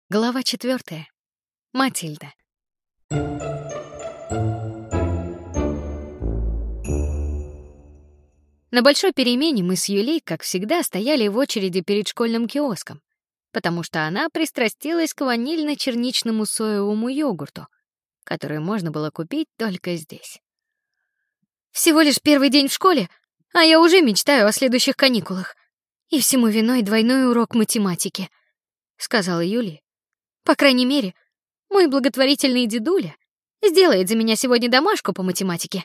Глава 4. Матильда. На большой перемене мы с Юлей, как всегда, стояли в очереди перед школьным киоском, потому что она пристрастилась к ванильно-черничному соевому йогурту, который можно было купить только здесь. Всего лишь первый день в школе, а я уже мечтаю о следующих каникулах. И всему виной двойной урок математики, сказала Юли. По крайней мере, мой благотворительный дедуля сделает за меня сегодня домашку по математике.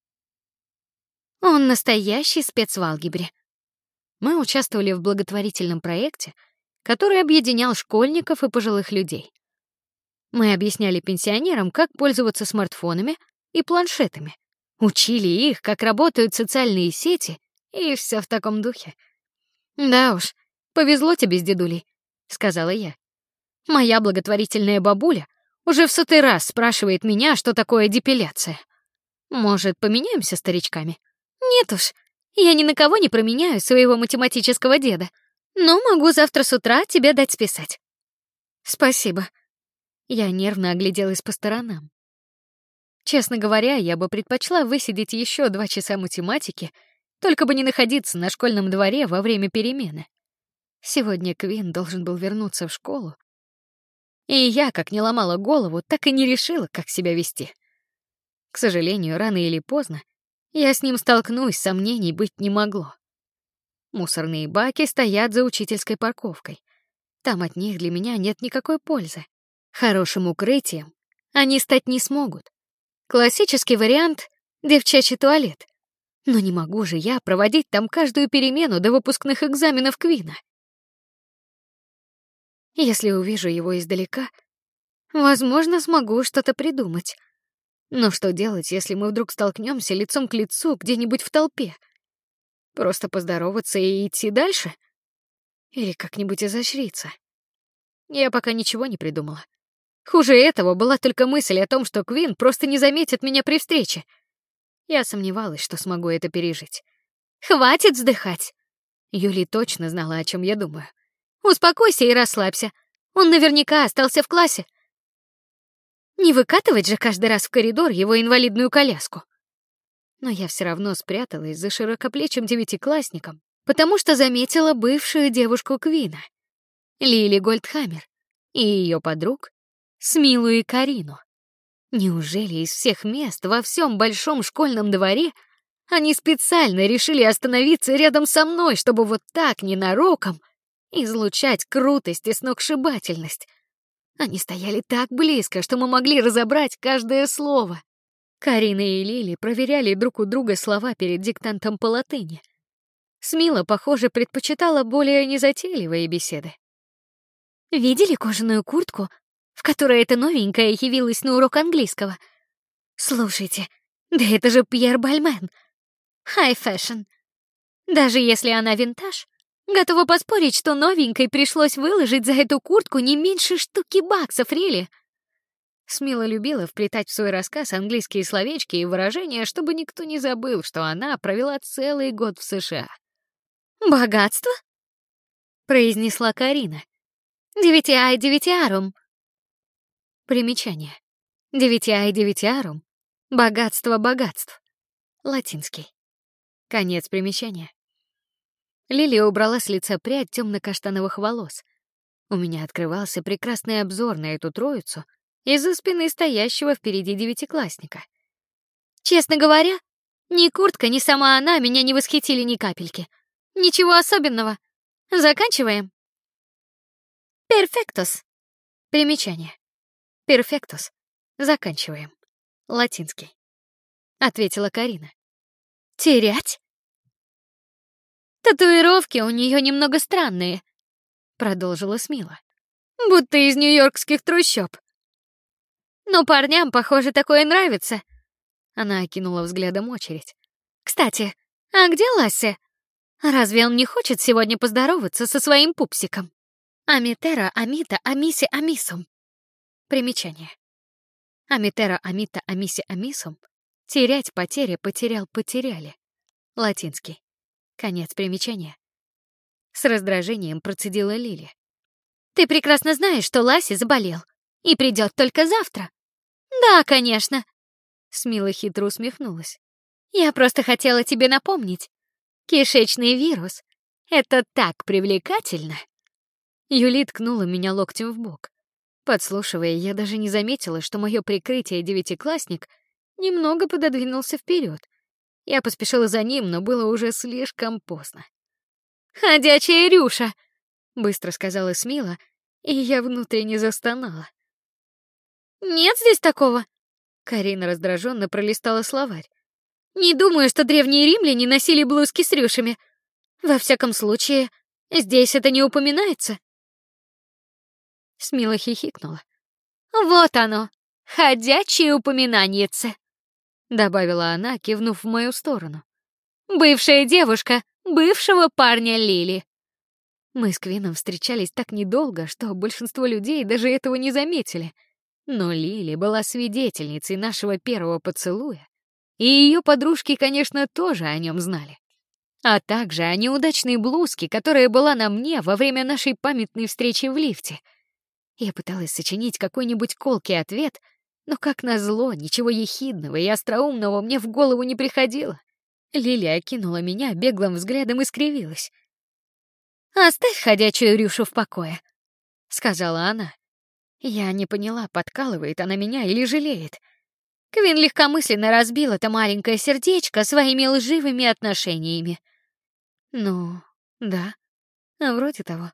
Он настоящий спец в алгебре. Мы участвовали в благотворительном проекте, который объединял школьников и пожилых людей. Мы объясняли пенсионерам, как пользоваться смартфонами и планшетами, учили их, как работают социальные сети, и все в таком духе. Да уж, повезло тебе с дедулей, сказала я. Моя благотворительная бабуля уже в 100-й раз спрашивает меня, что такое депиляция. Может, поменяемся старичками? Нет уж, я ни на кого не променяю своего математического деда, но могу завтра с утра тебе дать списать. Спасибо. Я нервно огляделась по сторонам. Честно говоря, я бы предпочла высидеть еще 2 часа математики, только бы не находиться на школьном дворе во время перемены. Сегодня Квин должен был вернуться в школу, и я, как ни ломала голову, так и не решила, как себя вести. К сожалению, рано или поздно я с ним столкнусь, сомнений быть не могло. Мусорные баки стоят за учительской парковкой. Там от них для меня нет никакой пользы. Хорошим укрытием они стать не смогут. Классический вариант — девчачий туалет. Но не могу же я проводить там каждую перемену до выпускных экзаменов Квина. Если увижу его издалека, возможно, смогу что-то придумать. Но что делать, если мы вдруг столкнемся лицом к лицу где-нибудь в толпе? Просто поздороваться и идти дальше? Или как-нибудь изощриться? Я пока ничего не придумала. Хуже этого была только мысль о том, что Квин просто не заметит меня при встрече. Я сомневалась, что смогу это пережить. Хватит вздыхать. Юли точно знала, о чем я думаю. Успокойся и расслабься. Он наверняка остался в классе. Не выкатывать же каждый раз в коридор его инвалидную коляску. Но я все равно спряталась за широкоплечим девятиклассником, потому что заметила бывшую девушку Квина, Лили Гольдхаммер, и ее подруг, Смилу и Карину. Неужели из всех мест во всем большом школьном дворе они специально решили остановиться рядом со мной, чтобы вот так ненароком излучать крутость и сногсшибательность? Они стояли так близко, что мы могли разобрать каждое слово. Карина и Лили проверяли друг у друга слова перед диктантом по латыни. Смила, похоже, предпочитала более незатейливые беседы. Видели кожаную куртку, в которой эта новенькая явилась на урок английского? Слушайте, да это же Пьер Бальмен. High fashion. Даже если она винтаж, готова поспорить, что новенькой пришлось выложить за эту куртку не меньше штуки баксов, Рили. Смила любила вплетать в свой рассказ английские словечки и выражения, чтобы никто не забыл, что она провела целый год в США. «Богатство?» — произнесла Карина. «Девитиай девитиарум». Примечание. «Девитиай девитиарум» — богатство богатств. Латинский. Конец примечания. Лилия убрала с лица прядь темно-каштановых волос. У меня открывался прекрасный обзор на эту троицу из-за спины стоящего впереди девятиклассника. Честно говоря, ни куртка, ни сама она меня не восхитили ни капельки. Ничего особенного. Заканчиваем. Перфектус. Примечание. Перфектус. Заканчиваем. Латинский. Ответила Карина. Терять? Татуировки у нее немного странные, продолжила Смила. Будто из нью-йоркских трущоб. Но парням, похоже, такое нравится. Она окинула взглядом очередь. Кстати, а где Лассе? Разве он не хочет сегодня поздороваться со своим пупсиком? Амитера, амита, амиси, амисум. Примечание. Амитера, амита, амиси, амисум. Терять, потеря, потерял, потеряли. Латинский. Конец примечания. С раздражением процедила Лили. Ты прекрасно знаешь, что Ласси заболел и придет только завтра. Да, конечно. Смила хитро усмехнулась. Я просто хотела тебе напомнить. Кишечный вирус — это так привлекательно. Юли ткнула меня локтем в бок. Подслушивая, я даже не заметила, что мое прикрытие девятиклассник немного пододвинулся вперед. Я поспешила за ним, но было уже слишком поздно. «Ходячая Рюша!» — быстро сказала Смила, и я внутренне застонала. «Нет здесь такого!» — Карина раздраженно пролистала словарь. «Не думаю, что древние римляне носили блузки с рюшами. Во всяком случае, здесь это не упоминается». Смила хихикнула. «Вот оно, ходячее упоминаниеце!» — добавила она, кивнув в мою сторону. «Бывшая девушка бывшего парня Лили». Мы с Квином встречались так недолго, что большинство людей даже этого не заметили. Но Лили была свидетельницей нашего первого поцелуя, и ее подружки, конечно, тоже о нем знали. А также о неудачной блузке, которая была на мне во время нашей памятной встречи в лифте. Я пыталась сочинить какой-нибудь колкий ответ, но, как назло, ничего ехидного и остроумного мне в голову не приходило. Лилия окинула меня беглым взглядом и скривилась. «Оставь ходячую Рюшу в покое», — сказала она. Я не поняла, подкалывает она меня или жалеет. Квин легкомысленно разбил это маленькое сердечко своими лживыми отношениями. Ну, да, вроде того.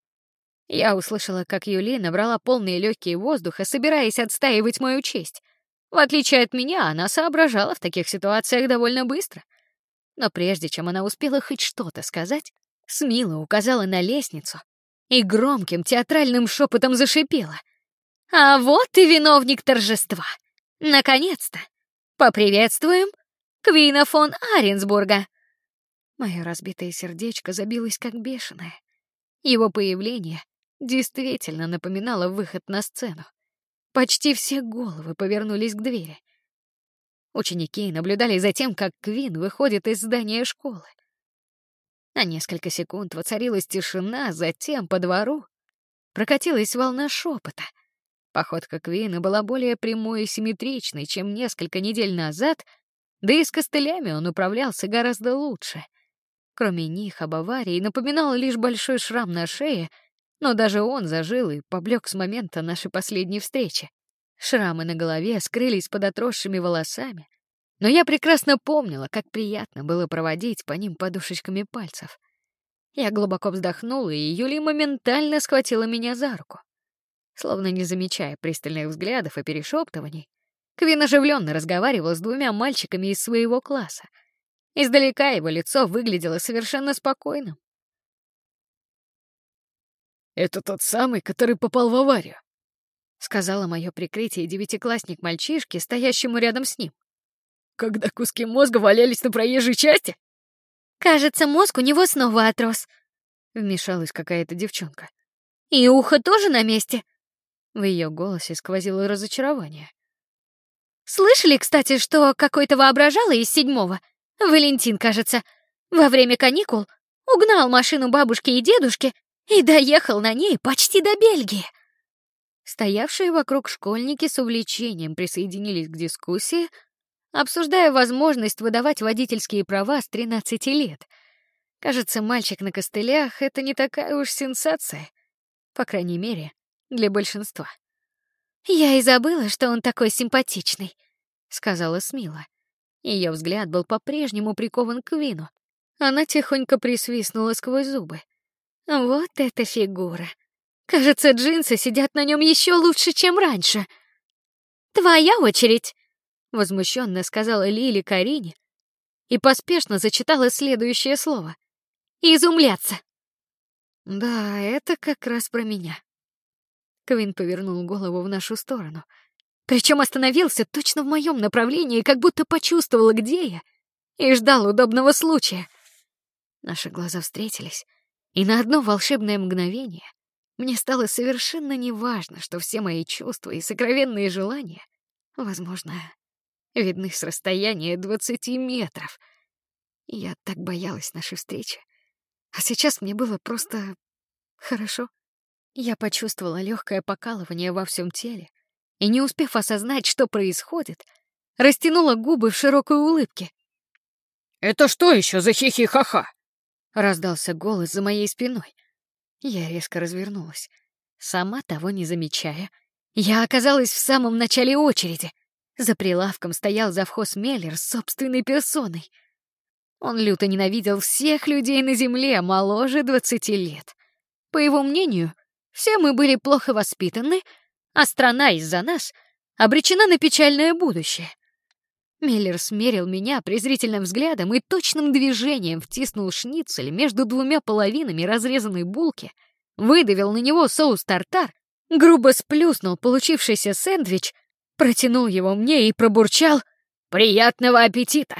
Я услышала, как Юли набрала полные легкие воздуха, собираясь отстаивать мою честь. В отличие от меня, она соображала в таких ситуациях довольно быстро. Но прежде чем она успела хоть что-то сказать, Смила указала на лестницу и громким театральным шепотом зашипела. «А вот и виновник торжества! Наконец-то! Поприветствуем Квина фон Аренсбурга!» Мое разбитое сердечко забилось как бешеное. Его появление действительно напоминало выход на сцену. Почти все головы повернулись к двери. Ученики наблюдали за тем, как Квин выходит из здания школы. На несколько секунд воцарилась тишина, затем по двору прокатилась волна шепота. Походка Квина была более прямой и симметричной, чем несколько недель назад, да и с костылями он управлялся гораздо лучше. Кроме них об аварии напоминал лишь большой шрам на шее, но даже он зажил и поблек с момента нашей последней встречи. Шрамы на голове скрылись под отросшими волосами, но я прекрасно помнила, как приятно было проводить по ним подушечками пальцев. Я глубоко вздохнула, и Юли моментально схватила меня за руку. Словно не замечая пристальных взглядов и перешептываний, Квин оживленно разговаривал с двумя мальчиками из своего класса. Издалека его лицо выглядело совершенно спокойным. «Это тот самый, который попал в аварию», — сказала мое прикрытие девятиклассник мальчишки, стоящему рядом с ним. «Когда куски мозга валялись на проезжей части?» «Кажется, мозг у него снова отрос», — вмешалась какая-то девчонка. «И ухо тоже на месте». В ее голосе сквозило разочарование. «Слышали, кстати, что какой-то воображала из 7-го, Валентин, кажется, во время каникул угнал машину бабушки и дедушки и доехал на ней почти до Бельгии?» Стоявшие вокруг школьники с увлечением присоединились к дискуссии, обсуждая возможность выдавать водительские права с 13 лет. Кажется, мальчик на костылях — это не такая уж сенсация. По крайней мере, для большинства. «Я и забыла, что он такой симпатичный», — сказала Смила. Ее взгляд был по-прежнему прикован к Квину. Она тихонько присвистнула сквозь зубы. «Вот эта фигура! Кажется, джинсы сидят на нем еще лучше, чем раньше». «Твоя очередь», — возмущенно сказала Лили Карине и поспешно зачитала следующее слово. «Изумляться». Да, это как раз про меня. Квин повернул голову в нашу сторону. Причем остановился точно в моем направлении, как будто почувствовал, где я, и ждал удобного случая. Наши глаза встретились, и на одно волшебное мгновение мне стало совершенно неважно, что все мои чувства и сокровенные желания, возможно, видны с расстояния 20 метров. Я так боялась нашей встречи. А сейчас мне было просто хорошо Я почувствовала легкое покалывание во всем теле и, не успев осознать, что происходит, растянула губы в широкой улыбке. «Это что еще за хихи-ха-ха?» — раздался голос за моей спиной. Я резко развернулась. Сама того не замечая, я оказалась в самом начале очереди. За прилавком стоял завхоз Меллер с собственной персоной. Он люто ненавидел всех людей на земле моложе 20 лет. По его мнению, все мы были плохо воспитаны, а страна из-за нас обречена на печальное будущее. Миллер смерил меня презрительным взглядом и точным движением втиснул шницель между двумя половинами разрезанной булки, выдавил на него соус тартар, грубо сплюснул получившийся сэндвич, протянул его мне и пробурчал: «Приятного аппетита!»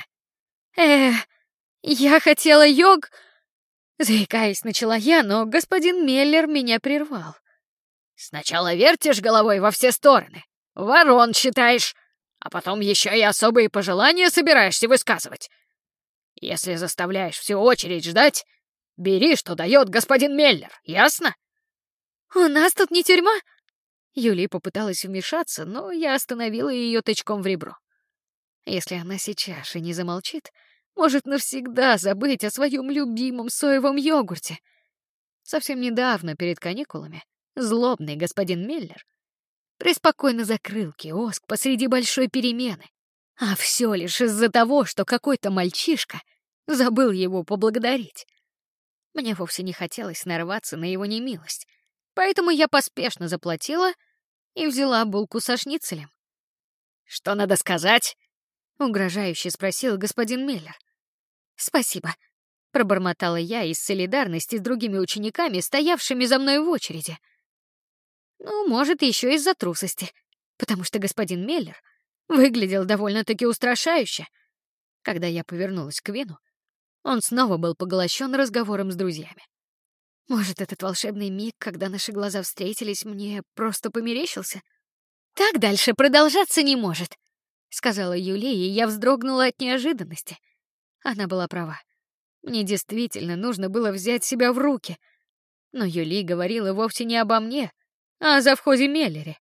Я хотела йог...» Заикаясь, начала я, но господин Меллер меня прервал. «Сначала вертишь головой во все стороны, ворон считаешь, а потом еще и особые пожелания собираешься высказывать. Если заставляешь всю очередь ждать, бери, что дает господин Меллер, ясно?» «У нас тут не тюрьма!» Юли попыталась вмешаться, но я остановила ее тычком в ребро. Если она сейчас и не замолчит, может навсегда забыть о своем любимом соевом йогурте. Совсем недавно, перед каникулами, злобный господин Меллер преспокойно закрыл киоск посреди большой перемены. А все лишь из-за того, что какой-то мальчишка забыл его поблагодарить. Мне вовсе не хотелось нарваться на его немилость, поэтому я поспешно заплатила и взяла булку со шницелем. «Что надо сказать?» — угрожающе спросил господин Меллер. «Спасибо», — пробормотала я из солидарности с другими учениками, стоявшими за мной в очереди. Ну, может, еще из-за трусости, потому что господин Меллер выглядел довольно-таки устрашающе. Когда я повернулась к Вину, он снова был поглощен разговором с друзьями. Может, этот волшебный миг, когда наши глаза встретились, мне просто померещился? «Так дальше продолжаться не может», — сказала Юлия, и я вздрогнула от неожиданности. Она была права. Мне действительно нужно было взять себя в руки. Но Юли говорила вовсе не обо мне, а о завхозе Меллере.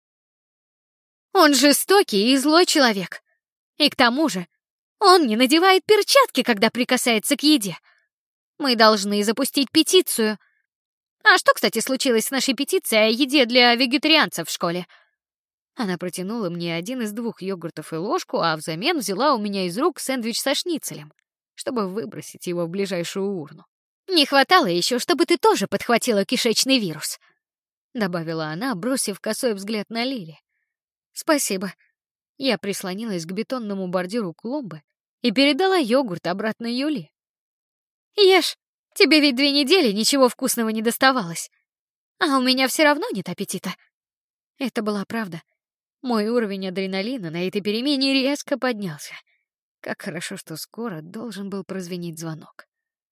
«Он жестокий и злой человек. И к тому же он не надевает перчатки, когда прикасается к еде. Мы должны запустить петицию. А что, кстати, случилось с нашей петицией о еде для вегетарианцев в школе?» Она протянула мне один из 2 йогуртов и ложку, а взамен взяла у меня из рук сэндвич со шницелем, чтобы выбросить его в ближайшую урну. «Не хватало еще, чтобы ты тоже подхватила кишечный вирус», — добавила она, бросив косой взгляд на Лили. «Спасибо». Я прислонилась к бетонному бордюру клумбы и передала йогурт обратно Юли. «Ешь, тебе ведь 2 недели ничего вкусного не доставалось. А у меня все равно нет аппетита». Это была правда. Мой уровень адреналина на этой перемене резко поднялся. Как хорошо, что скоро должен был прозвенеть звонок.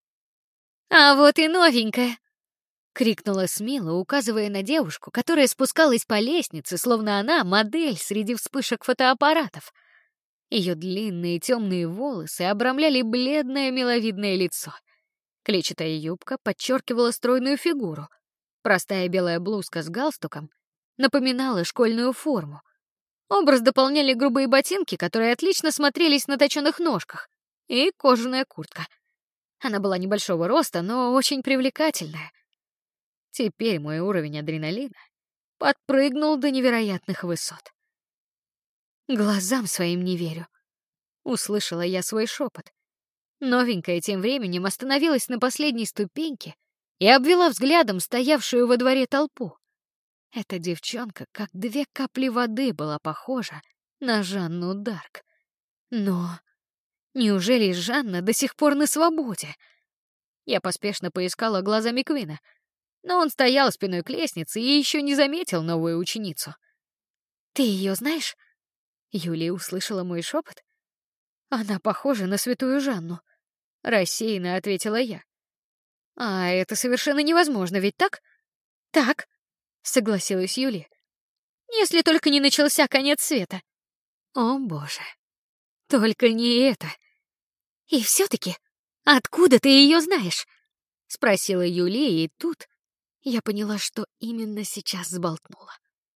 «А вот и новенькая!» — крикнула Смила, указывая на девушку, которая спускалась по лестнице, словно она модель среди вспышек фотоаппаратов. Ее длинные темные волосы обрамляли бледное миловидное лицо. Клетчатая юбка подчеркивала стройную фигуру. Простая белая блузка с галстуком напоминала школьную форму. Образ дополняли грубые ботинки, которые отлично смотрелись на точёных ножках, и кожаная куртка. Она была небольшого роста, но очень привлекательная. Теперь мой уровень адреналина подпрыгнул до невероятных высот. Глазам своим не верю. Услышала я свой шепот. Новенькая тем временем остановилась на последней ступеньке и обвела взглядом стоявшую во дворе толпу. Эта девчонка, как 2 капли воды, была похожа на Жанну Дарк. Но неужели Жанна до сих пор на свободе? Я поспешно поискала глазами Квина, но он стоял спиной к лестнице и еще не заметил новую ученицу. «Ты ее знаешь?» Юлия услышала мой шепот. «Она похожа на святую Жанну», — рассеянно ответила я. «А это совершенно невозможно, ведь так?» «Так», — согласилась Юлия. «Если только не начался конец света». «О, боже, только не это!» «И все-таки, откуда ты ее знаешь?» — спросила Юлия, и тут Я поняла, что именно сейчас сболтнула.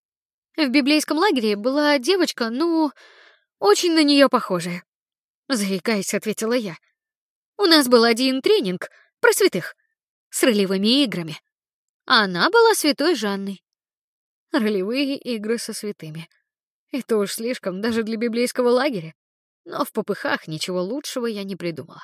В библейском лагере была девочка, ну, очень на нее похожая. Заикаясь, ответила я. У нас был один тренинг про святых с ролевыми играми. А она была святой Жанной. Ролевые игры со святыми. Это уж слишком даже для библейского лагеря. Но в попыхах ничего лучшего я не придумала.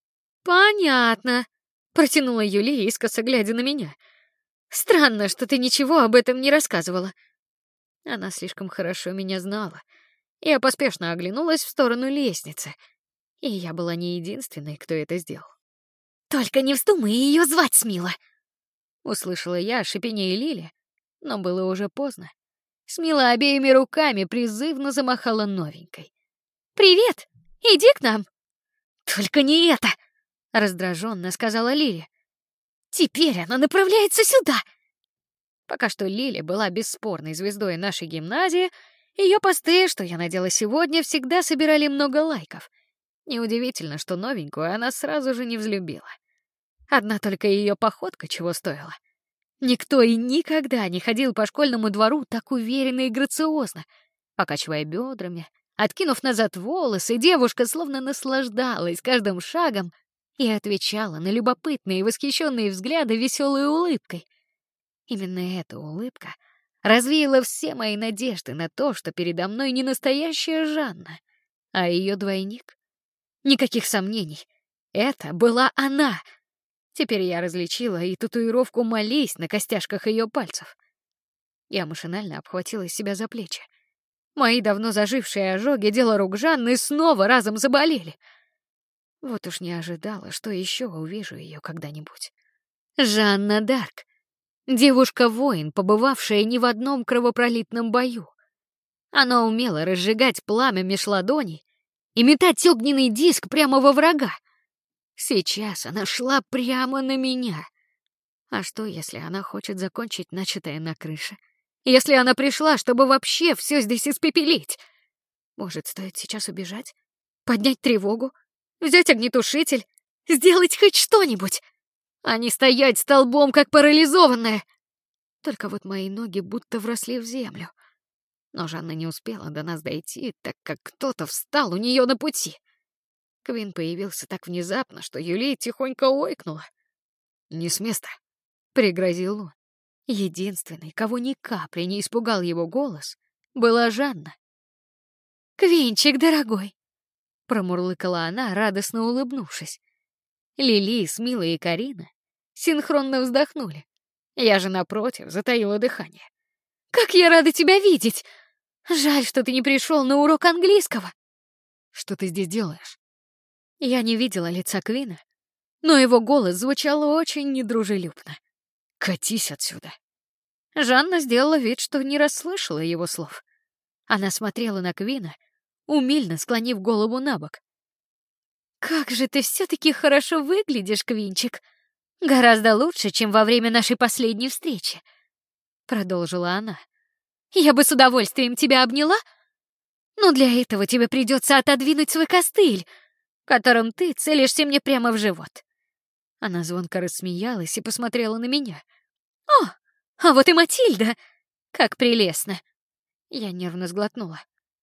Понятно, протянула Юлия, искоса глядя на меня. Странно, что ты ничего об этом не рассказывала. Она слишком хорошо меня знала. Я поспешно оглянулась в сторону лестницы, и я была не единственной, кто это сделал. Только не вздумай ее звать, Смила, услышала я шипение Лили, но было уже поздно. Смила обеими руками призывно замахала новенькой. Привет, иди к нам. Только не это, раздраженно сказала Лили. Теперь она направляется сюда. Пока что Лили была бесспорной звездой нашей гимназии, ее посты, что я надела сегодня, всегда собирали много лайков. Неудивительно, что новенькую она сразу же не взлюбила. Одна только ее походка чего стоила. Никто и никогда не ходил по школьному двору так уверенно и грациозно. Покачивая бедрами, откинув назад волосы, девушка словно наслаждалась каждым шагом и отвечала на любопытные и восхищенные взгляды веселой улыбкой. Именно эта улыбка развеяла все мои надежды на то, что передо мной не настоящая Жанна, а ее двойник. Никаких сомнений, это была она. Теперь я различила и татуировку «Молись» на костяшках ее пальцев. Я машинально обхватила себя за плечи. Мои давно зажившие ожоги дела рук Жанны снова разом заболели. Вот уж не ожидала, что еще увижу ее когда-нибудь. Жанна Дарк. Девушка-воин, побывавшая не в одном кровопролитном бою. Она умела разжигать пламя меж ладоней и метать огненный диск прямо во врага. Сейчас она шла прямо на меня. А что, если она хочет закончить начатое на крыше? Если она пришла, чтобы вообще все здесь испепелить? Может, стоит сейчас убежать? Поднять тревогу? Взять огнетушитель? Сделать хоть что-нибудь? А не стоять столбом, как парализованная. Только вот мои ноги будто вросли в землю. Но Жанна не успела до нас дойти, так как кто-то встал у нее на пути. Квин появился так внезапно, что Юлия тихонько ойкнула. «Не с места», — пригрозил он. Единственной, кого ни капли не испугал его голос, была Жанна. «Квинчик, дорогой!» — промурлыкала она, радостно улыбнувшись. Лили, Смила и Карина синхронно вздохнули. Я же, напротив, затаила дыхание. «Как я рада тебя видеть! Жаль, что ты не пришел на урок английского!» «Что ты здесь делаешь?» Я не видела лица Квина, но его голос звучал очень недружелюбно. «Катись отсюда!» Жанна сделала вид, что не расслышала его слов. Она смотрела на Квина, умильно склонив голову набок. «Как же ты все-таки хорошо выглядишь, Квинчик! Гораздо лучше, чем во время нашей последней встречи!» Продолжила она. «Я бы с удовольствием тебя обняла, но для этого тебе придется отодвинуть свой костыль, которым ты целишься мне прямо в живот». Она звонко рассмеялась и посмотрела на меня. «О, а вот и Матильда! Как прелестно!» Я нервно сглотнула.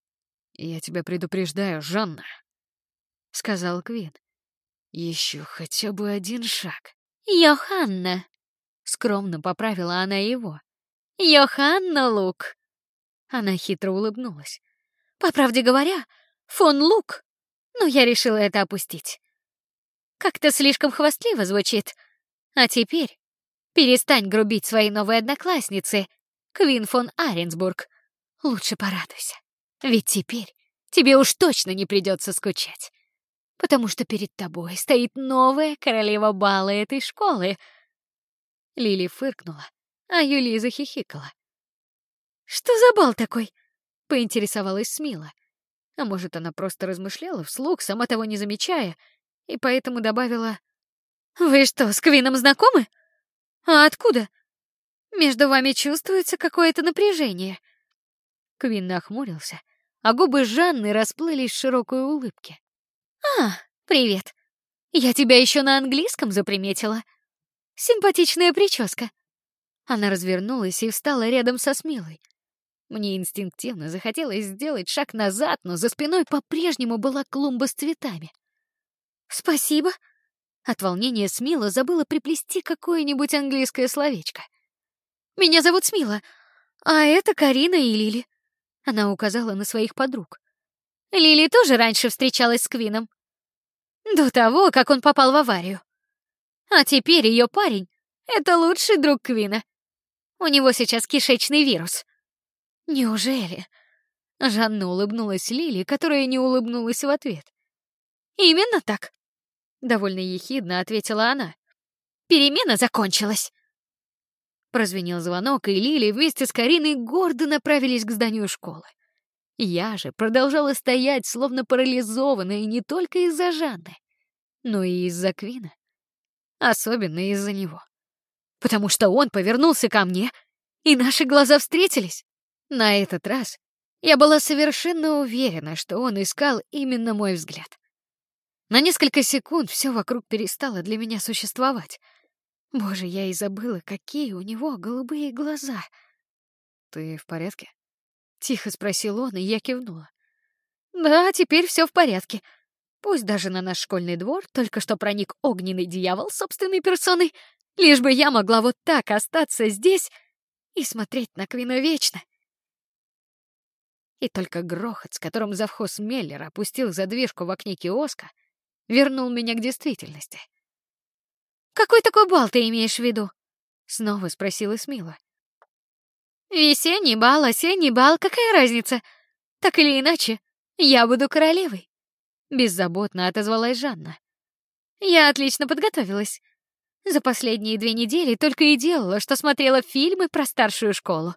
«Я тебя предупреждаю, Жанна», — сказал Квин. «Еще хотя бы один шаг». «Йоханна», — скромно поправила она его. «Йоханна Лук». Она хитро улыбнулась. «По правде говоря, фон Лук, но я решила это опустить. Как-то слишком хвастливо звучит. А теперь перестань грубить своей новой однокласснице, Квин фон Аренсбург. Лучше порадуйся, ведь теперь тебе уж точно не придется скучать, потому что перед тобой стоит новая королева бала этой школы». Лили фыркнула, а Юлия захихикала. «Что за бал такой?» — поинтересовалась Смила. А может, она просто размышляла вслух, сама того не замечая, и поэтому добавила: «Вы что, с Квином знакомы? А откуда? Между вами чувствуется какое-то напряжение». Квин нахмурился, а губы Жанны расплылись в широкой улыбке. «А, привет. Я тебя еще на английском заприметила. Симпатичная прическа. Она развернулась и встала рядом со Смилой. Мне инстинктивно захотелось сделать шаг назад, но за спиной по-прежнему была клумба с цветами. «Спасибо». От волнения Смила забыла приплести какое-нибудь английское словечко. «Меня зовут Смила, а это Карина и Лили». Она указала на своих подруг. Лили тоже раньше встречалась с Квином. До того, как он попал в аварию. А теперь ее парень — это лучший друг Квина. У него сейчас кишечный вирус. Неужели? Жанна улыбнулась Лили, которая не улыбнулась в ответ. Именно так. Довольно ехидно ответила она. Перемена закончилась. Прозвенел звонок, и Лили вместе с Кариной гордо направились к зданию школы. Я же продолжала стоять, словно парализованная, не только из-за Жанны, но и из-за Квина. Особенно из-за него. Потому что он повернулся ко мне, и наши глаза встретились. На этот раз я была совершенно уверена, что он искал именно мой взгляд. На несколько секунд все вокруг перестало для меня существовать. Боже, я и забыла, какие у него голубые глаза. «Ты в порядке?» — тихо спросил он, и я кивнула. «Да, теперь все в порядке. Пусть даже на наш школьный двор только что проник огненный дьявол собственной персоной, лишь бы я могла вот так остаться здесь и смотреть на Квина вечно». И только грохот, с которым завхоз Меллер опустил задвижку в окне киоска, вернул меня к действительности. «Какой такой бал ты имеешь в виду?» — снова спросила Смила. «Весенний бал, осенний бал, какая разница? Так или иначе, я буду королевой», — беззаботно отозвалась Жанна. «Я отлично подготовилась. За последние 2 недели только и делала, что смотрела фильмы про старшую школу».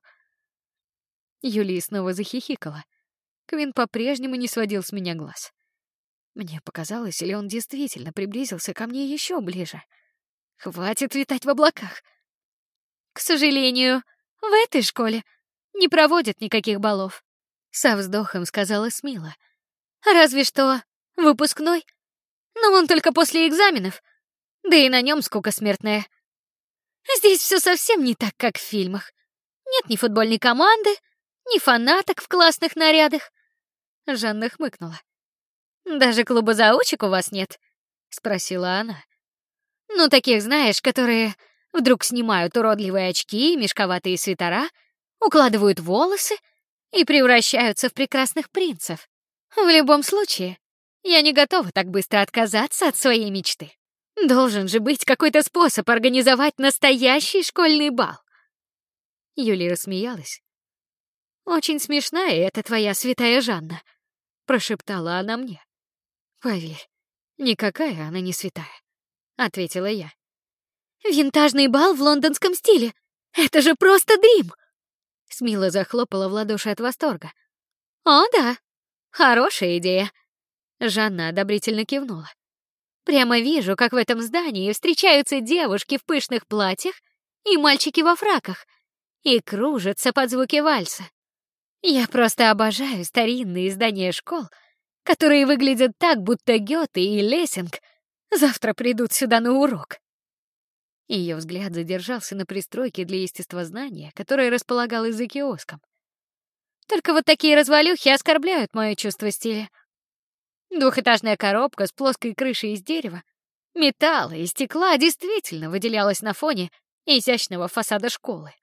Юлия снова захихикала. Квин по-прежнему не сводил с меня глаз. Мне показалось, или он действительно приблизился ко мне еще ближе. Хватит витать в облаках. «К сожалению, в этой школе не проводят никаких балов», — со вздохом сказала Смила. «Разве что выпускной. Но он только после экзаменов, да и на нем скука смертная. Здесь все совсем не так, как в фильмах. Нет ни футбольной команды, ни фанаток в классных нарядах». Жанна хмыкнула. «Даже клуба заучек у вас нет?» — спросила она. «Ну, таких, знаешь, которые вдруг снимают уродливые очки и мешковатые свитера, укладывают волосы и превращаются в прекрасных принцев. В любом случае, я не готова так быстро отказаться от своей мечты. Должен же быть какой-то способ организовать настоящий школьный бал». Юлия рассмеялась. «Очень смешная эта твоя святая Жанна», — прошептала она мне. «Поверь, никакая она не святая», — ответила я. «Винтажный бал в лондонском стиле! Это же просто дрим!» Смила захлопала в ладоши от восторга. «О, да, хорошая идея!» Жанна одобрительно кивнула. «Прямо вижу, как в этом здании встречаются девушки в пышных платьях и мальчики во фраках и кружатся под звуки вальса. Я просто обожаю старинные здания школ, которые выглядят так, будто Гёте и Лессинг завтра придут сюда на урок». Ее взгляд задержался на пристройке для естествознания, которая располагалась за киоском. «Только вот такие развалюхи оскорбляют мое чувство стиля. Двухэтажная коробка с плоской крышей из дерева, металла и стекла действительно выделялась на фоне изящного фасада школы.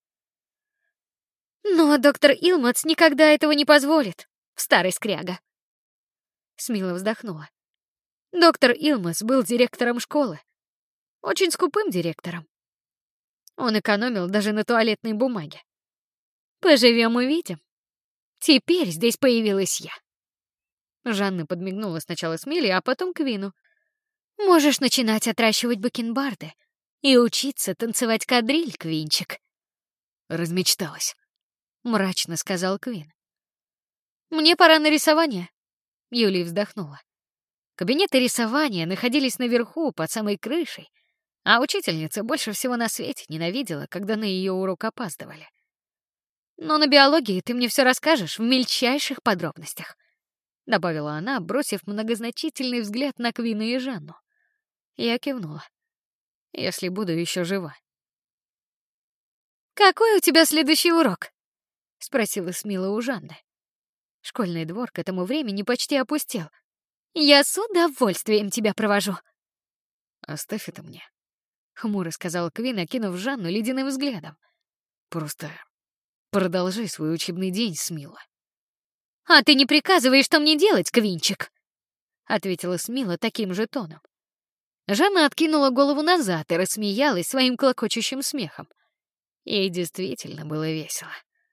Но доктор Илмотс никогда этого не позволит, старый скряга». Смила вздохнула. Доктор Илмотс был директором школы. Очень скупым директором. Он экономил даже на туалетной бумаге. Поживем — увидим. Теперь здесь появилась я. Жанна подмигнула сначала Смиле, а потом Квину. «Можешь начинать отращивать бакенбарды и учиться танцевать кадриль, Квинчик». «Размечталась», — мрачно сказал Квин. «Мне пора на рисование», — Юлия вздохнула. Кабинеты рисования находились наверху, под самой крышей, а учительница больше всего на свете ненавидела, когда на ее урок опаздывали. «Но на биологии ты мне все расскажешь в мельчайших подробностях», — добавила она, бросив многозначительный взгляд на Квина и Жанну. Я кивнула. «Если буду еще жива». «Какой у тебя следующий урок?» — спросила Смила у Жанны. Школьный двор к этому времени почти опустел. «Я с удовольствием тебя провожу». «Оставь это мне», — хмуро сказал Квин, окинув Жанну ледяным взглядом. «Просто продолжай свой учебный день, Смила». «А ты не приказываешь, что мне делать, Квинчик?» — ответила Смила таким же тоном. Жанна откинула голову назад и рассмеялась своим клокочущим смехом. Ей действительно было весело.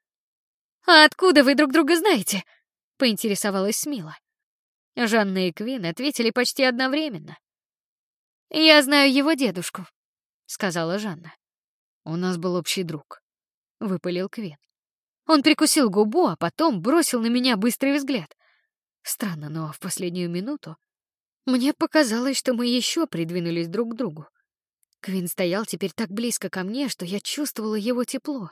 «А откуда вы друг друга знаете?» — поинтересовалась Смила. Жанна и Квин ответили почти одновременно. «Я знаю его дедушку», — сказала Жанна. «У нас был общий друг», — выпалил Квин. Он прикусил губу, а потом бросил на меня быстрый взгляд. Странно, но в последнюю минуту мне показалось, что мы еще придвинулись друг к другу. Квин стоял теперь так близко ко мне, что я чувствовала его тепло.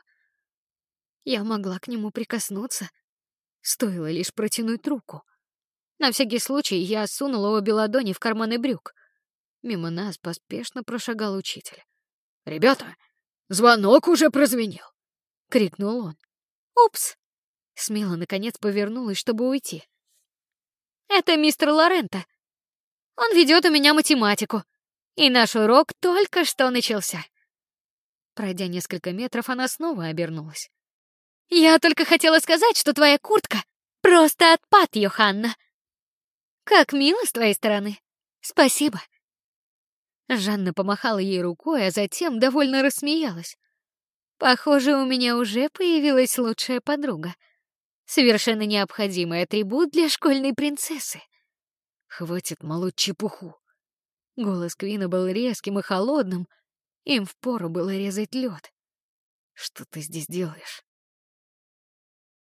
Я могла к нему прикоснуться, стоило лишь протянуть руку. На всякий случай я сунула обе ладони в карманы брюк. Мимо нас поспешно прошагал учитель. «Ребята, звонок уже прозвенел!» — крикнул он. «Упс!» — Смила наконец повернулась, чтобы уйти. «Это мистер Лоренто. Он ведет у меня математику, и наш урок только что начался». Пройдя несколько метров, она снова обернулась. «Я только хотела сказать, что твоя куртка просто отпад, Йоханна. Как мило с твоей стороны. Спасибо». Жанна помахала ей рукой, а затем довольно рассмеялась. Похоже, у меня уже появилась лучшая подруга. Совершенно необходимый атрибут для школьной принцессы. «Хватит молоть чепуху!» Голос Квина был резким и холодным. Им впору было резать лед. «Что ты здесь делаешь?»